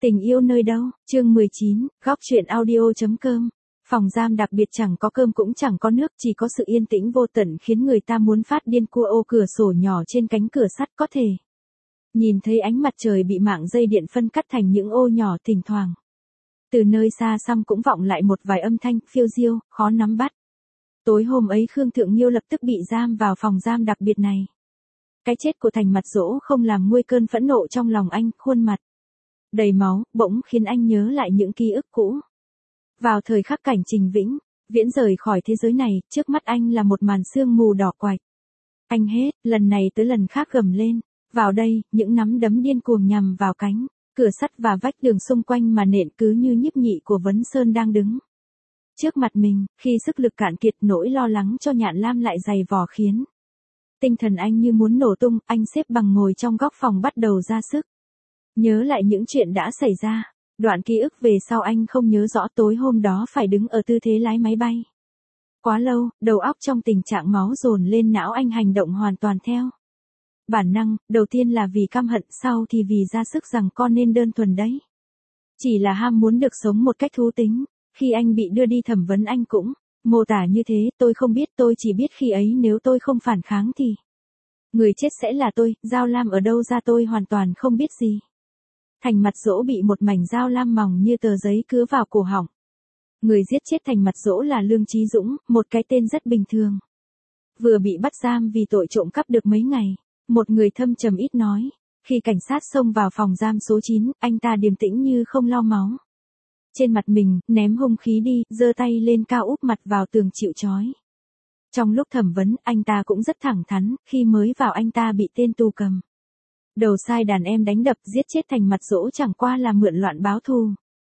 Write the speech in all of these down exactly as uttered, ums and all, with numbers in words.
Tình yêu nơi đâu, chương mười chín, góc truyện audio.com. Phòng giam đặc biệt chẳng có cơm cũng chẳng có nước, chỉ có sự yên tĩnh vô tận khiến người ta muốn phát điên. Cua ô cửa sổ nhỏ trên cánh cửa sắt có thể nhìn thấy ánh mặt trời bị mạng dây điện phân cắt thành những ô nhỏ. Thỉnh thoảng từ nơi xa xăm cũng vọng lại một vài âm thanh phiêu diêu, khó nắm bắt. Tối hôm ấy Khương Thượng Nhiêu lập tức bị giam vào phòng giam đặc biệt này. Cái chết của Thành Mặt Dỗ không làm nguôi cơn phẫn nộ trong lòng anh, khuôn mặt đầy máu, bỗng khiến anh nhớ lại những ký ức cũ. Vào thời khắc cảnh Trình Vĩnh Viễn rời khỏi thế giới này, trước mắt anh là một màn sương mù đỏ quạch. Anh hết, lần này tới lần khác gầm lên. Vào đây, những nắm đấm điên cuồng nhằm vào cánh cửa sắt và vách tường xung quanh mà nện cứ như nhiếp nhị của Vấn Sơn đang đứng trước mặt mình. Khi sức lực cạn kiệt, nỗi lo lắng cho Nhạn Lam lại dày vò khiến tinh thần anh như muốn nổ tung. Anh xếp bằng ngồi trong góc phòng bắt đầu ra sức nhớ lại những chuyện đã xảy ra. Đoạn ký ức về sau anh không nhớ rõ. Tối hôm đó phải đứng ở tư thế lái máy bay quá lâu, đầu óc trong tình trạng máu dồn lên não. Anh hành động hoàn toàn theo bản năng, đầu tiên là vì căm hận, sau thì vì ra sức rằng con nên đơn thuần đấy. Chỉ là ham muốn được sống một cách thú tính. Khi anh bị đưa đi thẩm vấn anh cũng mô tả như thế. Tôi không biết, tôi chỉ biết khi ấy nếu tôi không phản kháng thì người chết sẽ là tôi. Dao lam ở đâu ra tôi hoàn toàn không biết gì. Thành Mặt Dỗ bị một mảnh dao lam mỏng như tờ giấy cứa vào cổ họng. Người giết chết Thành Mặt Dỗ là Lương Chí Dũng, một cái tên rất bình thường. Vừa bị bắt giam vì tội trộm cắp được mấy ngày. Một người thâm trầm ít nói. Khi cảnh sát xông vào phòng giam số chín, anh ta điềm tĩnh như không lau máu trên mặt mình, ném hung khí đi, giơ tay lên cao úp mặt vào tường chịu trói. Trong lúc thẩm vấn, anh ta cũng rất thẳng thắn. Khi mới vào anh ta bị tên tù cầm đầu sai đàn em đánh đập, giết chết Thành Mặt Dỗ chẳng qua là mượn loạn báo thù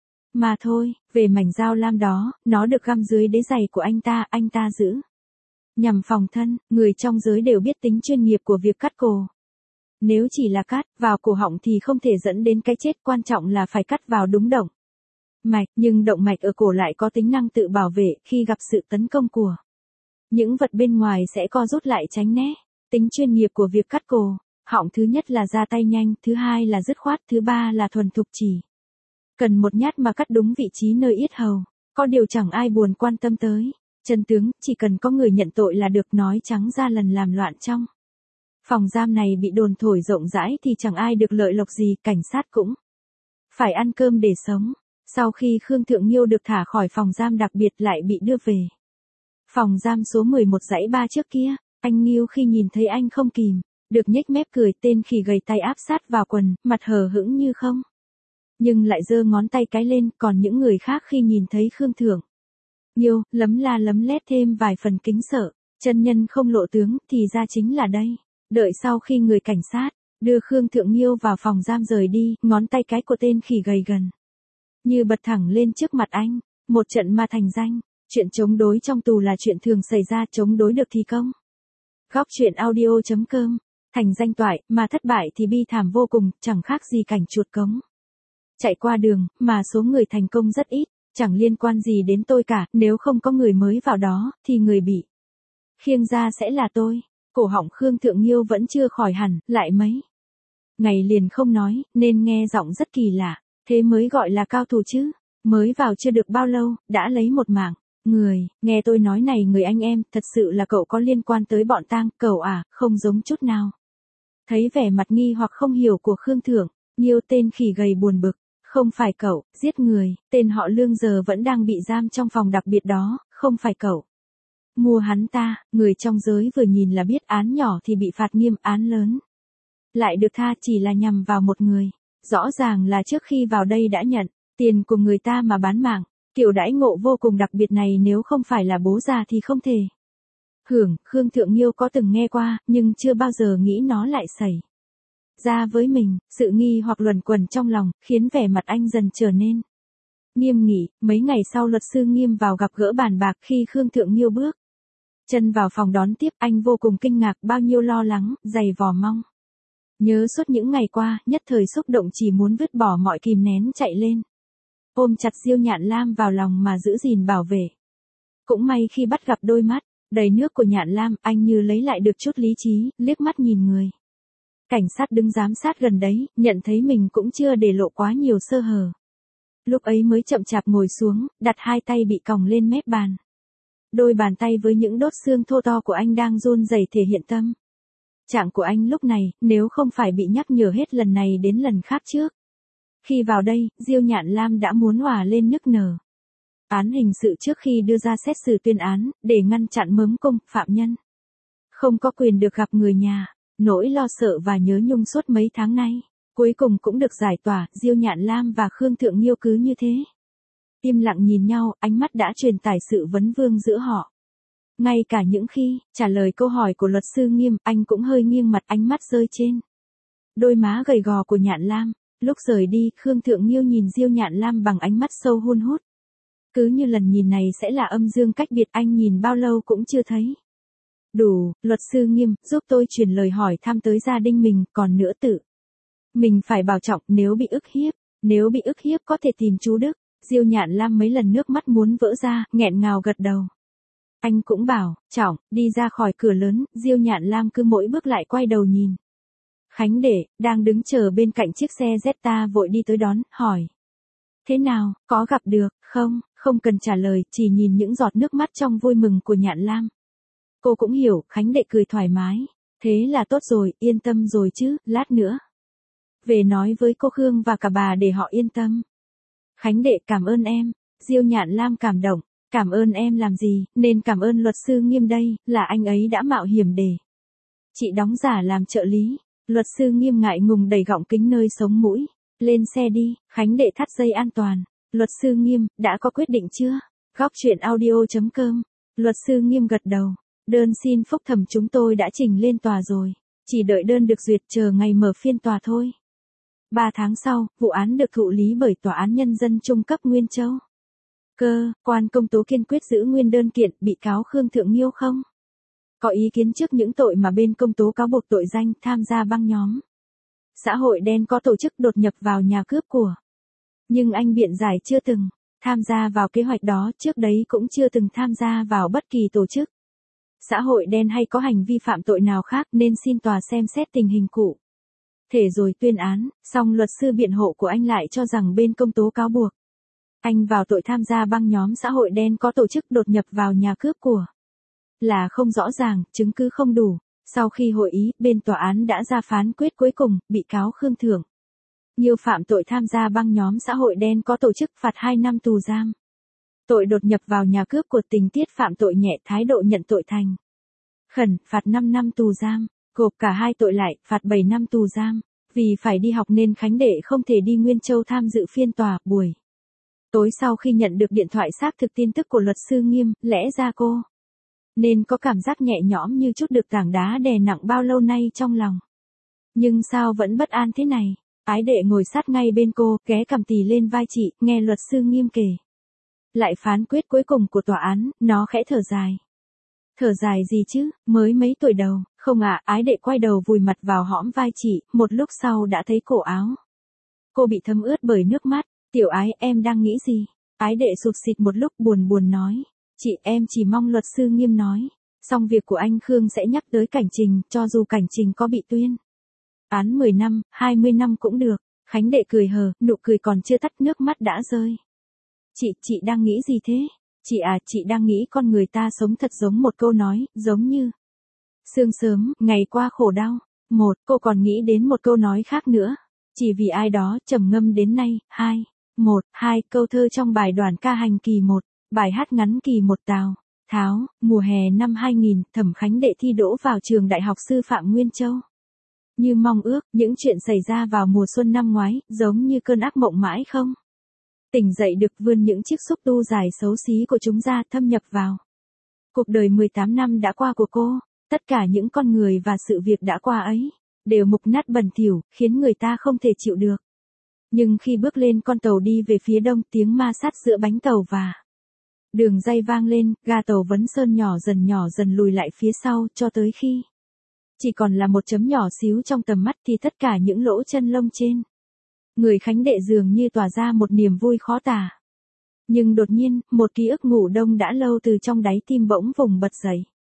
mà thôi. Về mảnh dao lam đó, nó được găm dưới đế giày của anh ta. Anh ta giữ nhằm phòng thân. Người trong giới đều biết tính chuyên nghiệp của việc cắt cổ. Nếu chỉ là cắt vào cổ họng thì không thể dẫn đến cái chết. Quan trọng là phải cắt vào đúng động mạch. Nhưng động mạch ở cổ lại có tính năng tự bảo vệ. Khi gặp sự tấn công của những vật bên ngoài sẽ co rút lại tránh né. Tính chuyên nghiệp của việc cắt cổ họng thứ nhất là ra tay nhanh, thứ hai là dứt khoát, thứ ba là thuần thục, chỉ cần một nhát mà cắt đúng vị trí nơi yết hầu. Có điều chẳng ai buồn quan tâm tới chân tướng, chỉ cần có người nhận tội là được. Nói trắng ra, lần làm loạn trong phòng giam này bị đồn thổi rộng rãi thì chẳng ai được lợi lộc gì. Cảnh sát cũng phải ăn cơm để sống. Sau khi Khương Thượng Nhiêu được thả khỏi phòng giam đặc biệt, lại bị đưa về phòng giam số mười một dãy ba trước kia. Anh Nhiêu khi nhìn thấy anh không kìm được nhếch mép cười. Tên khỉ gầy tay áp sát vào quần, mặt hờ hững như không nhưng lại giơ ngón tay cái lên. Còn những người khác khi nhìn thấy Khương Thượng Nhiêu, lấm la lấm lét thêm vài phần kính sợ. Chân nhân không lộ tướng, thì ra chính là đây. Đợi sau khi người cảnh sát đưa Khương Thượng Nhiêu vào phòng giam rời đi, ngón tay cái của tên khỉ gầy gần như bật thẳng lên trước mặt anh. Một trận ma thành danh. Chuyện chống đối trong tù là chuyện thường xảy ra, chống đối được thì công. Góc truyện audio.com. Thành danh toại, mà thất bại thì bi thảm vô cùng, chẳng khác gì cảnh chuột cống chạy qua đường, mà số người thành công rất ít. Chẳng liên quan gì đến tôi cả. Nếu không có người mới vào đó, thì người bị khiêng ra sẽ là tôi. Cổ họng Khương Thượng Nhiêu vẫn chưa khỏi hẳn, lại mấy ngày liền không nói, nên nghe giọng rất kỳ lạ. Thế mới gọi là cao thủ chứ. Mới vào chưa được bao lâu, đã lấy một mạng người. Nghe tôi nói này người anh em, thật sự là cậu có liên quan tới bọn tang. Cậu à? Không giống chút nào. Thấy vẻ mặt nghi hoặc không hiểu của Khương Thượng Nhiêu, tên khỉ gầy buồn bực. Không phải cậu giết người. Tên họ Lương giờ vẫn đang bị giam trong phòng đặc biệt đó. Không phải cậu mua hắn ta. Người trong giới vừa nhìn là biết án nhỏ thì bị phạt nghiêm, án lớn lại được tha chỉ là nhằm vào một người. Rõ ràng là trước khi vào đây đã nhận tiền của người ta mà bán mạng. Kiểu đãi ngộ vô cùng đặc biệt này nếu không phải là bố già thì không thể hưởng. Khương Thượng Nhiêu có từng nghe qua, nhưng chưa bao giờ nghĩ nó lại xảy ra với mình. Sự nghi hoặc luẩn quẩn trong lòng, khiến vẻ mặt anh dần trở nên nghiêm nghị. Mấy ngày sau luật sư Nghiêm vào gặp gỡ bàn bạc. Khi Khương Thượng Nhiêu bước chân vào phòng đón tiếp, anh vô cùng kinh ngạc. Bao nhiêu lo lắng, dày vò mong nhớ suốt những ngày qua, nhất thời xúc động chỉ muốn vứt bỏ mọi kìm nén chạy lên ôm chặt Diêu Nhạn Lam vào lòng mà giữ gìn bảo vệ. Cũng may khi bắt gặp đôi mắt đầy nước của Nhạn Lam, anh như lấy lại được chút lý trí, liếc mắt nhìn người Cảnh sát đứng giám sát gần đấy, nhận thấy mình cũng chưa để lộ quá nhiều sơ hở. Lúc ấy mới chậm chạp ngồi xuống, đặt hai tay bị còng lên mép bàn. Đôi bàn tay với những đốt xương thô to của anh đang run rẩy thể hiện tâm trạng của anh lúc này, nếu không phải bị nhắc nhở hết lần này đến lần khác trước. Khi vào đây, Diêu Nhạn Lam đã muốn òa lên nức nở. Án hình sự trước khi đưa ra xét xử tuyên án, để ngăn chặn mớm cung, phạm nhân không có quyền được gặp người nhà, nỗi lo sợ và nhớ nhung suốt mấy tháng nay, cuối cùng cũng được giải tỏa. Diêu Nhạn Lam và Khương Thượng Nhiêu cứ như thế, im lặng nhìn nhau, ánh mắt đã truyền tải sự vấn vương giữa họ. Ngay cả những khi trả lời câu hỏi của luật sư Nghiêm, anh cũng hơi nghiêng mặt, ánh mắt rơi trên đôi má gầy gò của Nhạn Lam. Lúc rời đi, Khương Thượng Nhiêu nhìn Diêu Nhạn Lam bằng ánh mắt sâu hun hút. Cứ như lần nhìn này sẽ là âm dương cách biệt, anh nhìn bao lâu cũng chưa thấy đủ. Luật sư Nghiêm, giúp tôi truyền lời hỏi thăm tới gia đình mình, còn nữa tự mình phải bảo trọng, nếu bị ức hiếp, nếu bị ức hiếp có thể tìm chú Đức. Diêu Nhạn Lam mấy lần nước mắt muốn vỡ ra, nghẹn ngào gật đầu. Anh cũng bảo trọng. Đi ra khỏi cửa lớn, Diêu Nhạn Lam cứ mỗi bước lại quay đầu nhìn Khánh Đệ, đang đứng chờ bên cạnh chiếc xe Jetta, vội đi tới đón, hỏi. Thế nào, có gặp được, không? Không cần trả lời, chỉ nhìn những giọt nước mắt trong vui mừng của Nhạn Lam. Cô cũng hiểu, Khánh Đệ cười thoải mái. Thế là tốt rồi, yên tâm rồi chứ, lát nữa về nói với cô Khương và cả bà để họ yên tâm. Khánh Đệ, cảm ơn em. Diêu Nhạn Lam cảm động. Cảm ơn em làm gì, nên cảm ơn luật sư Nghiêm đây, là anh ấy đã mạo hiểm để chị đóng giả làm trợ lý. Luật sư Nghiêm ngại ngùng đẩy gọng kính nơi sống mũi. Lên xe đi. Khánh Đệ thắt dây an toàn. Luật sư Nghiêm, đã có quyết định chưa? Góc chuyện audio chấm com. Luật sư Nghiêm gật đầu. Đơn xin phúc thẩm chúng tôi đã trình lên tòa rồi. Chỉ đợi đơn được duyệt, chờ ngày mở phiên tòa thôi. Ba tháng sau, vụ án được thụ lý bởi Tòa án Nhân dân Trung cấp Nguyên Châu. Cơ quan công tố kiên quyết giữ nguyên đơn kiện, bị cáo Khương Thượng Nhiêu không có ý kiến trước những tội mà bên công tố cáo buộc, tội danh tham gia băng nhóm xã hội đen có tổ chức đột nhập vào nhà cướp của. Nhưng anh biện giải chưa từng tham gia vào kế hoạch đó, trước đấy cũng chưa từng tham gia vào bất kỳ tổ chức xã hội đen hay có hành vi phạm tội nào khác, nên xin tòa xem xét tình hình cụ thể rồi tuyên án. Song luật sư biện hộ của anh lại cho rằng bên công tố cáo buộc anh vào tội tham gia băng nhóm xã hội đen có tổ chức đột nhập vào nhà cướp của là không rõ ràng, chứng cứ không đủ. Sau khi hội ý, bên tòa án đã ra phán quyết cuối cùng, bị cáo Khương Thượng Nhiêu phạm tội tham gia băng nhóm xã hội đen có tổ chức, phạt hai năm tù giam. Tội đột nhập vào nhà cướp của tình tiết phạm tội nhẹ, thái độ nhận tội thành khẩn, phạt năm năm tù giam. Gộp cả hai tội lại, phạt bảy năm tù giam. Vì phải đi học nên Khánh Đệ không thể đi Nguyên Châu tham dự phiên tòa. Buổi tối sau khi nhận được điện thoại xác thực tin tức của luật sư Nghiêm, lẽ ra cô nên có cảm giác nhẹ nhõm như chút được tảng đá đè nặng bao lâu nay trong lòng. Nhưng sao vẫn bất an thế này? Ái Đệ ngồi sát ngay bên cô, ghé cằm tì lên vai chị, nghe luật sư Nghiêm kể lại phán quyết cuối cùng của tòa án, nó khẽ thở dài. Thở dài gì chứ, mới mấy tuổi đầu. Không ạ, Ái Đệ quay đầu vùi mặt vào hõm vai chị, một lúc sau đã thấy cổ áo cô bị thấm ướt bởi nước mắt. Tiểu Ái, em đang nghĩ gì? Ái Đệ sụt sịt một lúc, buồn buồn nói. Chị, em chỉ mong luật sư Nghiêm nói xong việc của anh Khương sẽ nhắc tới Cảnh Trình, cho dù Cảnh Trình có bị tuyên án mười năm, hai mươi năm cũng được. Khánh Đệ cười hờ, nụ cười còn chưa tắt, nước mắt đã rơi. Chị, chị đang nghĩ gì thế? Chị à, chị đang nghĩ con người ta sống thật giống một câu nói, giống như sương sớm, ngày qua khổ đau. Một, cô còn nghĩ đến một câu nói khác nữa. Chỉ vì ai đó trầm ngâm đến nay. Hai, một, hai, câu thơ trong bài đoàn ca hành kỳ một, bài hát ngắn kỳ một Tào Tháo, mùa hè năm hai nghìn, Thẩm Khánh Đệ thi đỗ vào trường Đại học Sư phạm Nguyên Châu. Như mong ước, những chuyện xảy ra vào mùa xuân năm ngoái, giống như cơn ác mộng mãi không tỉnh dậy được, vươn những chiếc xúc tu dài xấu xí của chúng ra, thâm nhập vào cuộc đời mười tám năm đã qua của cô. Tất cả những con người và sự việc đã qua ấy đều mục nát bẩn thỉu, khiến người ta không thể chịu được. Nhưng khi bước lên con tàu đi về phía đông, tiếng ma sát giữa bánh tàu và đường ray vang lên, ga tàu Vấn Sơn nhỏ dần nhỏ dần lùi lại phía sau, cho tới khi chỉ còn là một chấm nhỏ xíu trong tầm mắt, thì tất cả những lỗ chân lông trên người Khánh Đệ dường như tỏa ra một niềm vui khó tả. Nhưng đột nhiên, một ký ức ngủ đông đã lâu từ trong đáy tim bỗng vùng bật dậy.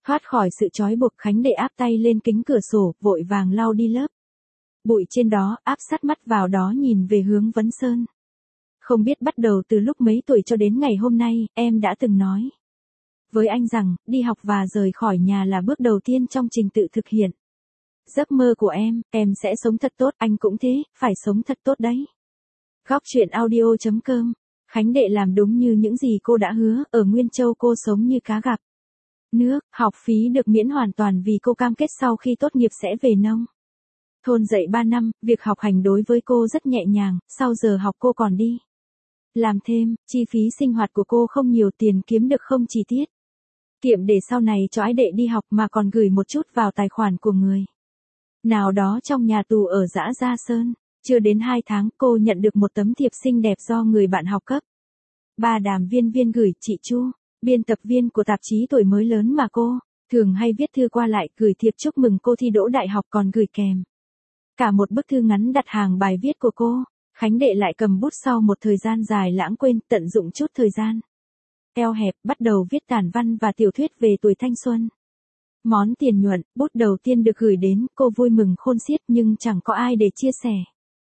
Thoát khỏi sự trói buộc, Khánh Đệ áp tay lên kính cửa sổ, vội vàng lau đi lớp bụi trên đó, áp sát mắt vào đó nhìn về hướng Vấn Sơn. Không biết bắt đầu từ lúc mấy tuổi cho đến ngày hôm nay, em đã từng nói với anh rằng, đi học và rời khỏi nhà là bước đầu tiên trong trình tự thực hiện giấc mơ của em, em sẽ sống thật tốt, anh cũng thế, phải sống thật tốt đấy. Góc chuyện audio chấm com. Khánh Đệ làm đúng như những gì cô đã hứa, ở Nguyên Châu cô sống như cá gặp nước, học phí được miễn hoàn toàn vì cô cam kết sau khi tốt nghiệp sẽ về nông thôn dạy ba năm, việc học hành đối với cô rất nhẹ nhàng, sau giờ học cô còn đi làm thêm, chi phí sinh hoạt của cô không nhiều, tiền kiếm được không chi tiết kiệm để sau này cho ái đệ đi học mà còn gửi một chút vào tài khoản của người nào đó trong nhà tù ở Dã Gia Sơn. Chưa đến hai tháng cô nhận được một tấm thiệp xinh đẹp do người bạn học cấp ba Đàm Viên Viên gửi. Chị Chu, biên tập viên của tạp chí tuổi mới lớn mà cô thường hay viết thư qua lại, gửi thiệp chúc mừng cô thi đỗ đại học, còn gửi kèm cả một bức thư ngắn đặt hàng bài viết của cô. Khánh Đệ lại cầm bút sau một thời gian dài lãng quên, tận dụng chút thời gian eo hẹp, bắt đầu viết tản văn và tiểu thuyết về tuổi thanh xuân. Món tiền nhuận, bút đầu tiên được gửi đến, cô vui mừng khôn xiết nhưng chẳng có ai để chia sẻ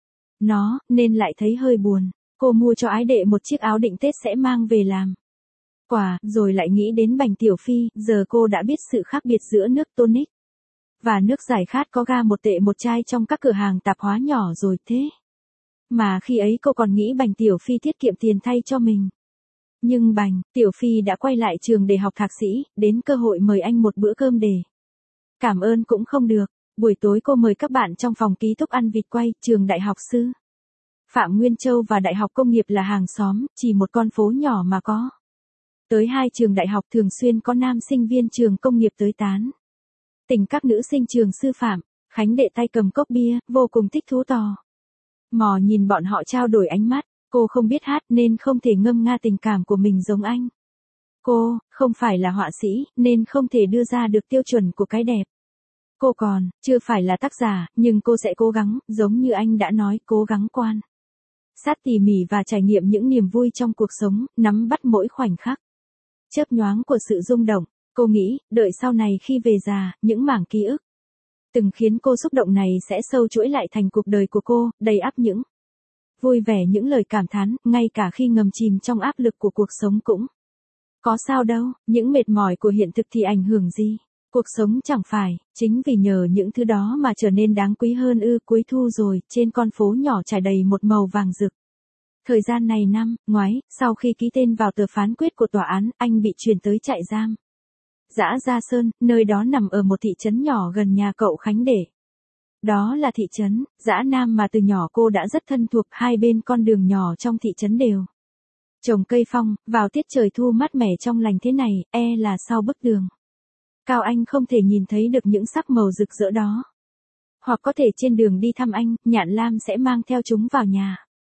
nó, nên lại thấy hơi buồn. Cô mua cho ái đệ một chiếc áo định Tết sẽ mang về làm quà, rồi lại nghĩ đến Bành Tiểu Phi. Giờ cô đã biết sự khác biệt giữa nước tonic và nước giải khát có ga một tệ một chai trong các cửa hàng tạp hóa nhỏ rồi. Thế mà khi ấy cô còn nghĩ Bành Tiểu Phi tiết kiệm tiền thay cho mình. Nhưng Bành Tiểu Phi đã quay lại trường để học thạc sĩ, đến cơ hội mời anh một bữa cơm để cảm ơn cũng không được. Buổi tối cô mời các bạn trong phòng ký túc ăn vịt quay. Trường Đại học Sư Phạm Nguyên Châu và Đại học Công nghiệp là hàng xóm, chỉ một con phố nhỏ mà có tới hai trường đại học, thường xuyên có nam sinh viên trường công nghiệp tới tán tỉnh các nữ sinh trường sư phạm. Khánh Đệ tay cầm cốc bia, vô cùng thích thú tò mò nhìn bọn họ trao đổi ánh mắt. Cô không biết hát nên không thể ngâm nga tình cảm của mình giống anh. Cô không phải là họa sĩ nên không thể đưa ra được tiêu chuẩn của cái đẹp. Cô còn chưa phải là tác giả, nhưng cô sẽ cố gắng, giống như anh đã nói, cố gắng quan sát tỉ mỉ và trải nghiệm những niềm vui trong cuộc sống, nắm bắt mỗi khoảnh khắc chớp nhoáng của sự rung động. Cô nghĩ, đợi sau này khi về già, những mảng ký ức từng khiến cô xúc động này sẽ sâu chuỗi lại thành cuộc đời của cô, đầy ắp những vui vẻ, những lời cảm thán, ngay cả khi ngầm chìm trong áp lực của cuộc sống cũng có sao đâu. Những mệt mỏi của hiện thực thì ảnh hưởng gì? Cuộc sống chẳng phải chính vì nhờ những thứ đó mà trở nên đáng quý hơn ư? Cuối thu rồi, trên con phố nhỏ trải đầy một màu vàng rực. Thời gian này năm ngoái, sau khi ký tên vào tờ phán quyết của tòa án, anh bị chuyển tới trại giam Dã Gia Sơn, nơi đó nằm ở một thị trấn nhỏ gần nhà cậu Khánh Đệ. Đó là thị trấn Dã Nam mà từ nhỏ cô đã rất thân thuộc. Hai bên con đường nhỏ trong thị trấn đều trồng cây phong, vào tiết trời thu mát mẻ trong lành thế này, e là sau bức tường cao anh không thể nhìn thấy được những sắc màu rực rỡ đó. Hoặc có thể trên đường đi thăm anh, Nhạn Lam sẽ mang theo chúng vào nhà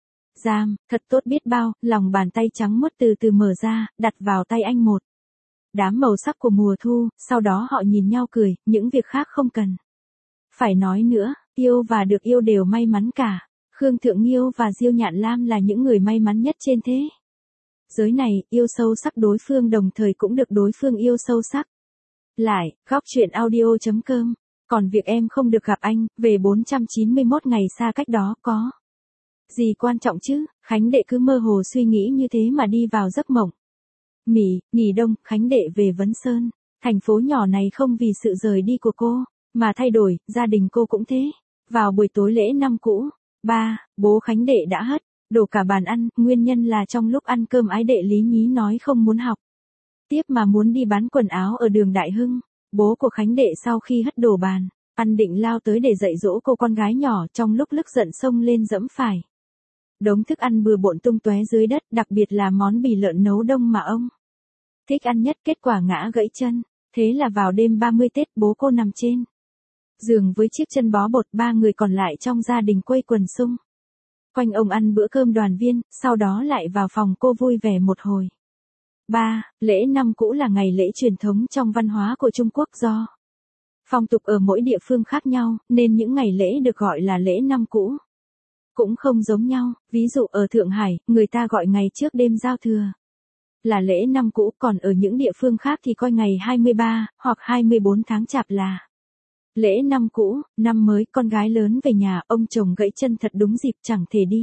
giam. Thật tốt biết bao. Lòng bàn tay trắng muốt từ từ mở ra, đặt vào tay anh một đám màu sắc của mùa thu. Sau đó họ nhìn nhau cười, những việc khác không cần phải nói nữa. Yêu và được yêu đều may mắn cả. Khương Thượng Nghiêu và Diêu Nhạn Lam là những người may mắn nhất trên thế giới này, yêu sâu sắc đối phương đồng thời cũng được đối phương yêu sâu sắc lại. Góc chuyện audio chấm com. Còn việc em không được gặp anh, về bốn trăm chín mươi mốt ngày xa cách đó có gì quan trọng chứ? Khánh Đệ cứ mơ hồ suy nghĩ như thế mà đi vào giấc mộng. Mỉ, nghỉ đông, Khánh Đệ về Vấn Sơn. Thành phố nhỏ này không vì sự rời đi của cô mà thay đổi, gia đình cô cũng thế. Vào buổi tối lễ năm cũ, ba, bố Khánh Đệ đã hất đổ cả bàn ăn. Nguyên nhân là trong lúc ăn cơm ái đệ Lý Nhí nói không muốn học tiếp mà muốn đi bán quần áo ở đường Đại Hưng. Bố của Khánh Đệ sau khi hất đổ bàn ăn định lao tới để dạy dỗ cô con gái nhỏ, trong lúc lức giận xông lên dẫm phải đống thức ăn bừa bộn tung tóe dưới đất, đặc biệt là món bì lợn nấu đông mà ông thích ăn nhất. Kết quả ngã gãy chân. Thế là vào đêm ba mươi Tết, bố cô nằm trên giường với chiếc chân bó bột. Ba người còn lại trong gia đình quây quần xung quanh ông ăn bữa cơm đoàn viên, sau đó lại vào phòng cô vui vẻ một hồi. ba. Lễ năm cũ là ngày lễ truyền thống trong văn hóa của Trung Quốc. Do phong tục ở mỗi địa phương khác nhau, nên những ngày lễ được gọi là lễ năm cũ cũng không giống nhau. Ví dụ ở Thượng Hải, người ta gọi ngày trước đêm giao thừa là lễ năm cũ, còn ở những địa phương khác thì coi ngày hai mươi ba hoặc hai mươi bốn tháng chạp là lễ năm cũ. Năm mới con gái lớn về nhà, ông chồng gãy chân thật đúng dịp chẳng thể đi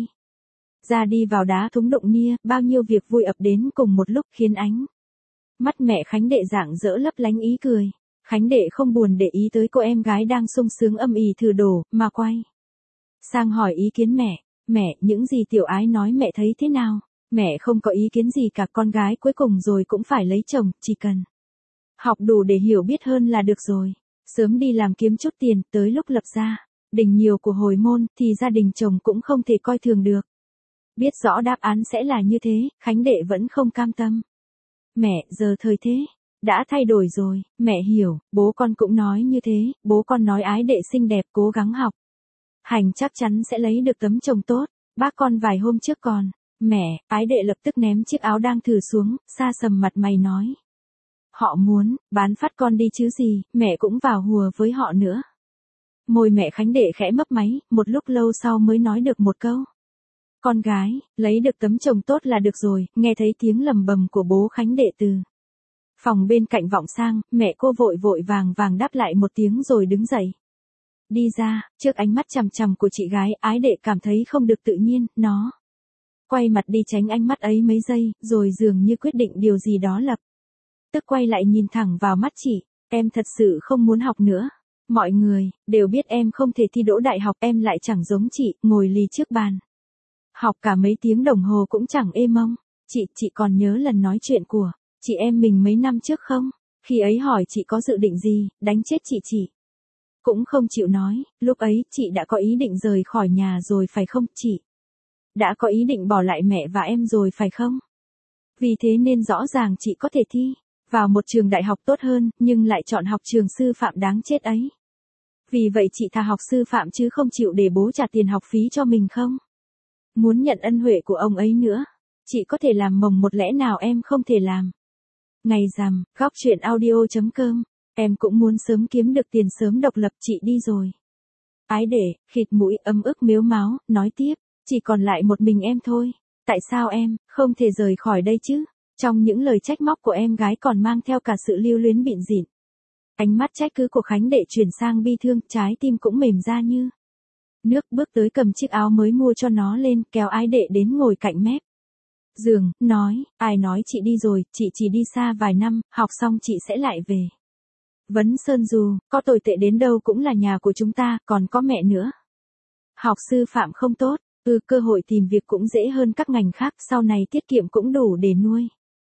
ra đi vào đá thúng đụng nia, bao nhiêu việc vui ập đến cùng một lúc khiến ánh mắt mẹ Khánh Đệ rạng rỡ lấp lánh ý cười. Khánh Đệ không buồn để ý tới cô em gái đang sung sướng âm ỉ thử đồ, mà quay sang hỏi ý kiến mẹ. Mẹ, những gì Tiểu Ái nói mẹ thấy thế nào? Mẹ không có ý kiến gì cả, con gái cuối cùng rồi cũng phải lấy chồng, chỉ cần học đủ để hiểu biết hơn là được rồi. Sớm đi làm kiếm chút tiền, tới lúc lập gia đình nhiều của hồi môn, thì gia đình chồng cũng không thể coi thường được. Biết rõ đáp án sẽ là như thế, Khánh Đệ vẫn không cam tâm. Mẹ, giờ thời thế đã thay đổi rồi, mẹ hiểu, bố con cũng nói như thế, bố con nói Ái Đệ xinh đẹp, cố gắng học hành chắc chắn sẽ lấy được tấm chồng tốt. Bác con vài hôm trước còn, mẹ, Ái Đệ lập tức ném chiếc áo đang thử xuống, xa sầm mặt mày nói. Họ muốn bán phát con đi chứ gì, mẹ cũng vào hùa với họ nữa. Môi mẹ Khánh Đệ khẽ mấp máy, một lúc lâu sau mới nói được một câu. Con gái, lấy được tấm chồng tốt là được rồi. Nghe thấy tiếng lầm bầm của bố Khánh Đệ từ phòng bên cạnh vọng sang, mẹ cô vội vội vàng vàng đáp lại một tiếng rồi đứng dậy. Đi ra, trước ánh mắt chằm chằm của chị gái, Ái Đệ cảm thấy không được tự nhiên, nó quay mặt đi tránh ánh mắt ấy mấy giây, rồi dường như quyết định điều gì đó lập tức quay lại nhìn thẳng vào mắt chị. Em thật sự không muốn học nữa. Mọi người đều biết em không thể thi đỗ đại học, em lại chẳng giống chị, ngồi lì trước bàn học cả mấy tiếng đồng hồ cũng chẳng ê mông. Chị, chị còn nhớ lần nói chuyện của chị em mình mấy năm trước không? Khi ấy hỏi chị có dự định gì, đánh chết chị chị cũng không chịu nói. Lúc ấy chị đã có ý định rời khỏi nhà rồi phải không? Chị đã có ý định bỏ lại mẹ và em rồi phải không? Vì thế nên rõ ràng chị có thể thi vào một trường đại học tốt hơn, nhưng lại chọn học trường sư phạm đáng chết ấy. Vì vậy chị thà học sư phạm chứ không chịu để bố trả tiền học phí cho mình không? Muốn nhận ân huệ của ông ấy nữa. Chị có thể làm mồng một, lẽ nào em không thể làm? Ngày rằm, góc chuyện audio chấm com. Em cũng muốn sớm kiếm được tiền, sớm độc lập, chị đi rồi. Ái Đệ khịt mũi ấm ức mếu máo, nói tiếp, chỉ còn lại một mình em thôi. Tại sao em không thể rời khỏi đây chứ? Trong những lời trách móc của em gái còn mang theo cả sự lưu luyến bịn dịn. Ánh mắt trách cứ của Khánh Đệ chuyển sang bi thương, trái tim cũng mềm ra như nước, bước tới cầm chiếc áo mới mua cho nó lên, kéo Ái Đệ đến ngồi cạnh mép giường, nói, ai nói chị đi rồi, chị chỉ đi xa vài năm, học xong chị sẽ lại về Vấn Sơn, dù có tồi tệ đến đâu cũng là nhà của chúng ta, còn có mẹ nữa. Học sư phạm không tốt, ừ, cơ hội tìm việc cũng dễ hơn các ngành khác, sau này tiết kiệm cũng đủ để nuôi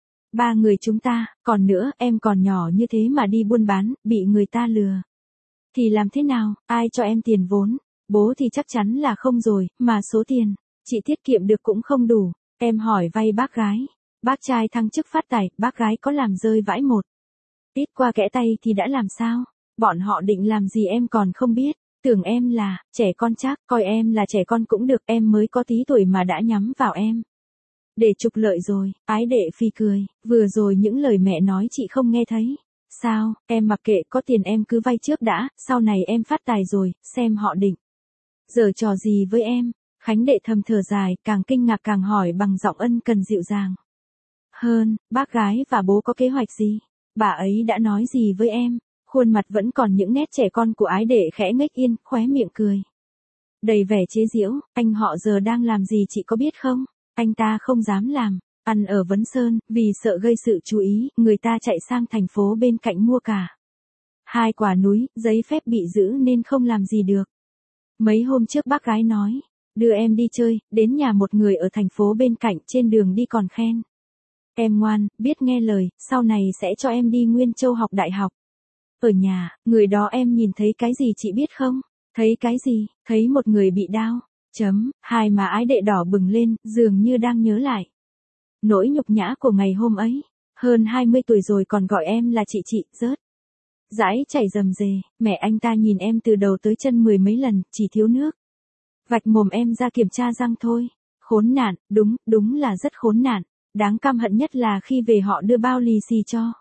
ba người chúng ta. Còn nữa, em còn nhỏ như thế mà đi buôn bán, bị người ta lừa thì làm thế nào? Ai cho em tiền vốn? Bố thì chắc chắn là không rồi, mà số tiền chị tiết kiệm được cũng không đủ. Em hỏi vay bác gái, bác trai thăng chức phát tài, bác gái có làm rơi vãi một ít qua kẽ tay thì đã làm sao? Bọn họ định làm gì em còn không biết. Tưởng em là trẻ con chắc, coi em là trẻ con cũng được, em mới có tí tuổi mà đã nhắm vào em để trục lợi rồi. Ái Đệ phì cười, vừa rồi những lời mẹ nói chị không nghe thấy sao? Em mặc kệ, có tiền em cứ vay trước đã, sau này em phát tài rồi, xem họ định giở trò gì với em. Khánh Đệ thầm thở dài, càng kinh ngạc càng hỏi bằng giọng ân cần dịu dàng hơn, bác gái và bố có kế hoạch gì? Bà ấy đã nói gì với em? Khuôn mặt vẫn còn những nét trẻ con của Ái Đệ khẽ ngếch yên, khóe miệng cười đầy vẻ chế giễu. Anh họ giờ đang làm gì chị có biết không? Anh ta không dám làm ăn ở Vấn Sơn, vì sợ gây sự chú ý, người ta chạy sang thành phố bên cạnh mua cả hai quả núi, giấy phép bị giữ nên không làm gì được. Mấy hôm trước bác gái nói, đưa em đi chơi, đến nhà một người ở thành phố bên cạnh, trên đường đi còn khen em ngoan, biết nghe lời, sau này sẽ cho em đi Nguyên Châu học đại học. Ở nhà, người đó em nhìn thấy cái gì chị biết không? Thấy cái gì? Thấy một người bị đau. Chấm, hai má Ái Đệ đỏ bừng lên, dường như đang nhớ lại nỗi nhục nhã của ngày hôm ấy. Hơn hai mươi tuổi rồi còn gọi em là chị chị, rớt dãi chảy rầm rề. Mẹ anh ta nhìn em từ đầu tới chân mười mấy lần, chỉ thiếu nước vạch mồm em ra kiểm tra răng thôi. Khốn nạn, đúng, đúng là rất khốn nạn. Đáng căm hận nhất là khi về họ đưa bao lì xì cho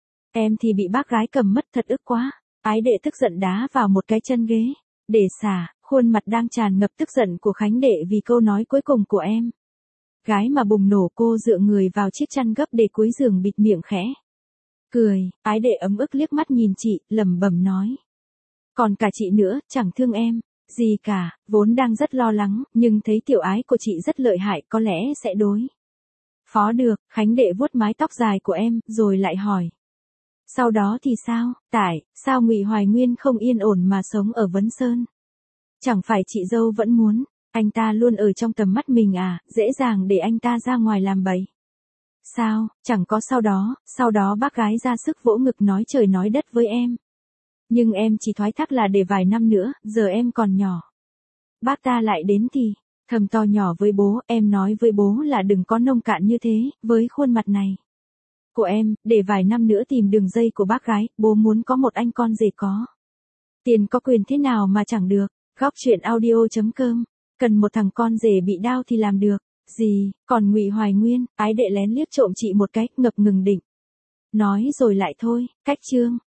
em thì bị bác gái cầm mất, thật ức quá. Ái Đệ tức giận đá vào một cái chân ghế để xả khuôn mặt đang tràn ngập tức giận của Khánh Đệ vì câu nói cuối cùng của em. Gái mà bùng nổ, cô dựa người vào chiếc chăn gấp để cuối giường bịt miệng khẽ cười. Ái đệ ấm ức liếc mắt nhìn chị, lẩm bẩm nói. Còn cả chị nữa, chẳng thương em gì cả, vốn đang rất lo lắng, nhưng thấy tiểu ái của chị rất lợi hại, có lẽ sẽ đối phó được. Khánh đệ vuốt mái tóc dài của em, rồi lại hỏi. Sau đó thì sao? Tại sao Ngụy Hoài Nguyên không yên ổn mà sống ở Vấn Sơn? Chẳng phải chị dâu vẫn muốn anh ta luôn ở trong tầm mắt mình à, dễ dàng để anh ta ra ngoài làm bậy. Sao, chẳng có sau đó, sau đó bác gái ra sức vỗ ngực nói trời nói đất với em. Nhưng em chỉ thoái thác là để vài năm nữa, giờ em còn nhỏ. Bác ta lại đến thì, thầm to nhỏ với bố, em nói với bố là đừng có nông cạn như thế, với khuôn mặt này của em, để vài năm nữa tìm đường dây của bác gái, bố muốn có một anh con rể có tiền có quyền thế nào mà chẳng được. Góc truyện audio chấm com, cần một thằng con rể bị đau thì làm được gì, còn Ngụy Hoài Nguyên, ái đệ lén liếc trộm chị một cái, ngập ngừng định nói rồi lại thôi. Cách chương